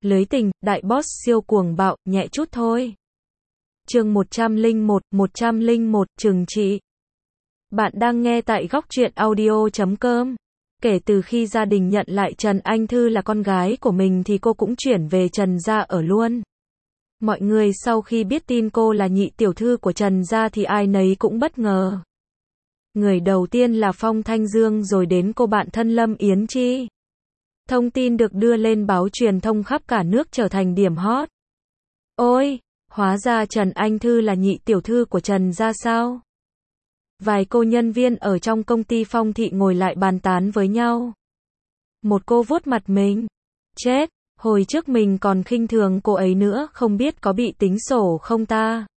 Lưới tình, đại boss siêu cuồng bạo, nhẹ chút thôi. Chương 101, trừng trị. Bạn đang nghe tại góc truyện audio.com. Kể từ khi gia đình nhận lại Trần Anh Thư là con gái của mình thì cô cũng chuyển về Trần gia ở luôn. Mọi người sau khi biết tin cô là nhị tiểu thư của Trần gia thì ai nấy cũng bất ngờ. Người đầu tiên là Phong Thanh Dương rồi đến cô bạn thân Lâm Yến Chi. Thông tin được đưa lên báo truyền thông khắp cả nước trở thành điểm hot. Ôi, hóa ra Trần Anh Thư là nhị tiểu thư của Trần gia sao? Vài cô nhân viên ở trong công ty Phong Thị ngồi lại bàn tán với nhau. Một cô vuốt mặt mình. Chết, hồi trước mình còn khinh thường cô ấy nữa, không biết có bị tính sổ không ta?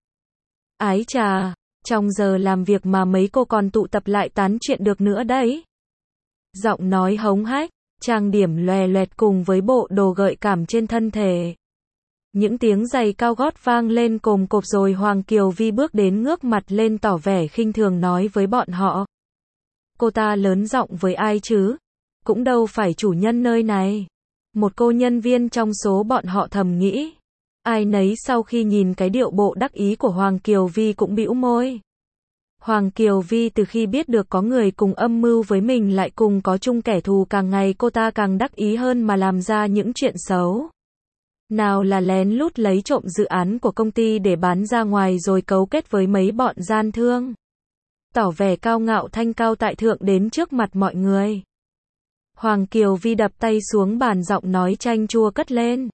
Ái chà, trong giờ làm việc mà mấy cô còn tụ tập lại tán chuyện được nữa đấy. Giọng nói hống hách, trang điểm lòe loẹt cùng với bộ đồ gợi cảm trên thân thể. Những tiếng giày cao gót vang lên cồm cộp rồi Hoàng Kiều Vi bước đến ngước mặt lên tỏ vẻ khinh thường nói với bọn họ. Cô ta lớn giọng với ai chứ? Cũng đâu phải chủ nhân nơi này. Một cô nhân viên trong số bọn họ thầm nghĩ. Ai nấy sau khi nhìn cái điệu bộ đắc ý của Hoàng Kiều Vi cũng bĩu môi. Hoàng Kiều Vi từ khi biết được có người cùng âm mưu với mình lại cùng có chung kẻ thù, càng ngày cô ta càng đắc ý hơn mà làm ra những chuyện xấu. Nào là lén lút lấy trộm dự án của công ty để bán ra ngoài rồi cấu kết với mấy bọn gian thương. Tỏ vẻ cao ngạo thanh cao tại thượng đến trước mặt mọi người. Hoàng Kiều Vi đập tay xuống bàn, giọng nói chanh chua cất lên.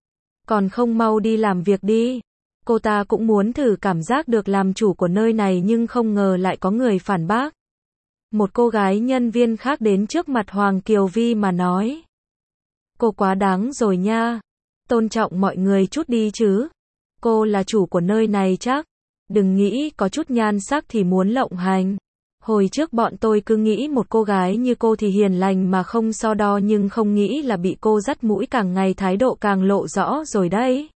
Còn không mau đi làm việc đi. Cô ta cũng muốn thử cảm giác được làm chủ của nơi này nhưng không ngờ lại có người phản bác. Một cô gái nhân viên khác đến trước mặt Hoàng Kiều Vi mà nói. Cô quá đáng rồi nha. Tôn trọng mọi người chút đi chứ. Cô là chủ của nơi này chắc. Đừng nghĩ có chút nhan sắc thì muốn lộng hành. Hồi trước bọn tôi cứ nghĩ một cô gái như cô thì hiền lành mà không so đo, nhưng không nghĩ là bị cô dắt mũi, càng ngày thái độ càng lộ rõ rồi đấy.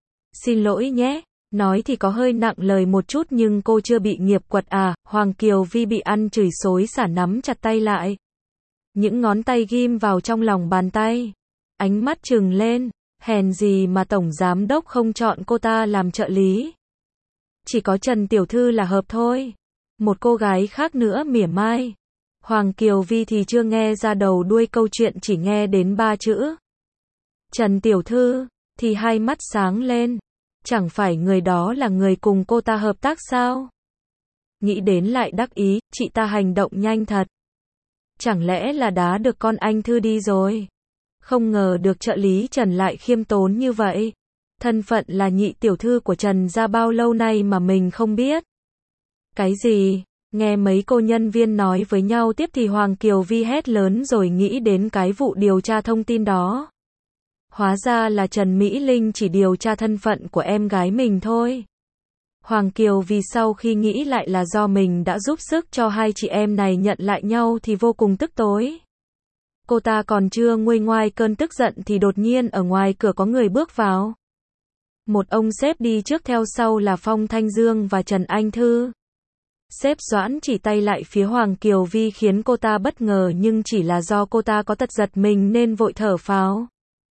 Xin lỗi nhé. Nói thì có hơi nặng lời một chút nhưng cô chưa bị nghiệp quật à? Hoàng Kiều Vi bị ăn chửi xối xả nắm chặt tay lại. Những ngón tay ghim vào trong lòng bàn tay. Ánh mắt trừng lên. Hèn gì mà tổng giám đốc không chọn cô ta làm trợ lý. Chỉ có Trần tiểu thư là hợp thôi. Một cô gái khác nữa mỉa mai. Hoàng Kiều Vi thì chưa nghe ra đầu đuôi câu chuyện, chỉ nghe đến 3 chữ Trần tiểu thư thì hai mắt sáng lên. Chẳng phải người đó là người cùng cô ta hợp tác sao? Nghĩ đến lại đắc ý, chị ta hành động nhanh thật. Chẳng lẽ là đá được con anh Thư đi rồi? Không ngờ được trợ lý Trần lại khiêm tốn như vậy. Thân phận là nhị tiểu thư của Trần gia bao lâu nay mà mình không biết. Cái gì? Nghe mấy cô nhân viên nói với nhau tiếp thì Hoàng Kiều Vi hét lớn rồi nghĩ đến cái vụ điều tra thông tin đó. Hóa ra là Trần Mỹ Linh chỉ điều tra thân phận của em gái mình thôi. Hoàng Kiều Vi sau khi nghĩ lại là do mình đã giúp sức cho hai chị em này nhận lại nhau thì vô cùng tức tối. Cô ta còn chưa nguôi ngoai cơn tức giận thì đột nhiên ở ngoài cửa có người bước vào. Một ông sếp đi trước, theo sau là Phong Thanh Dương và Trần Anh Thư. Sếp Doãn chỉ tay lại phía Hoàng Kiều Vi khiến cô ta bất ngờ, nhưng chỉ là do cô ta có tật giật mình nên vội thở phào.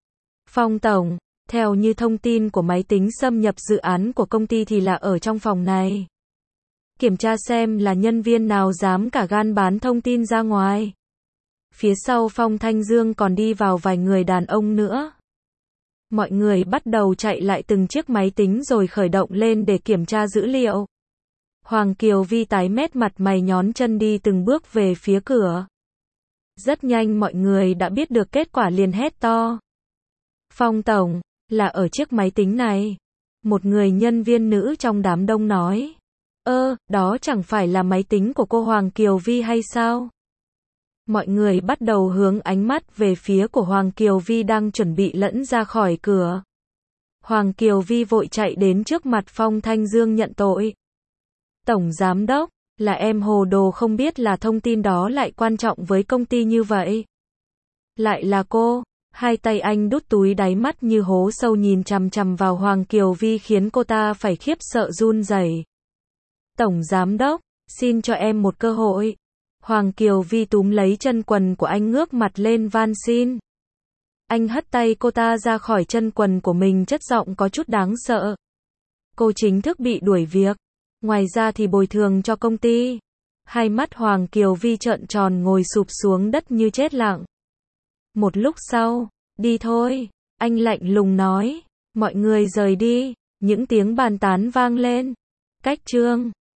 Phong tổng, theo như thông tin của máy tính xâm nhập dự án của công ty thì là ở trong phòng này. Kiểm tra xem là nhân viên nào dám cả gan bán thông tin ra ngoài. Phía sau Phong Thanh Dương còn đi vào vài người đàn ông nữa. Mọi người bắt đầu chạy lại từng chiếc máy tính rồi khởi động lên để kiểm tra dữ liệu. Hoàng Kiều Vi tái mét, mặt mày nhón chân đi từng bước về phía cửa. Rất nhanh mọi người đã biết được kết quả liền hét to. Phong tổng, là ở chiếc máy tính này. Một người nhân viên nữ trong đám đông nói. Đó chẳng phải là máy tính của cô Hoàng Kiều Vi hay sao? Mọi người bắt đầu hướng ánh mắt về phía của Hoàng Kiều Vi đang chuẩn bị lẫn ra khỏi cửa. Hoàng Kiều Vi vội chạy đến trước mặt Phong Thanh Dương nhận tội. Tổng giám đốc, là em hồ đồ không biết là thông tin đó lại quan trọng với công ty như vậy. Lại là cô. Hai tay anh đút túi, đáy mắt như hố sâu nhìn chằm chằm vào Hoàng Kiều Vi khiến cô ta phải khiếp sợ run rẩy. Tổng giám đốc, xin cho em một cơ hội. Hoàng Kiều Vi túm lấy chân quần của anh ngước mặt lên van xin. Anh hất tay cô ta ra khỏi chân quần của mình, chất giọng có chút đáng sợ. Cô chính thức bị đuổi việc. Ngoài ra thì bồi thường cho công ty. Hai mắt Hoàng Kiều Vi trợn tròn, ngồi sụp xuống đất như chết lặng. Một lúc sau, đi thôi, anh lạnh lùng nói. Mọi người rời đi, những tiếng bàn tán vang lên. Cách chương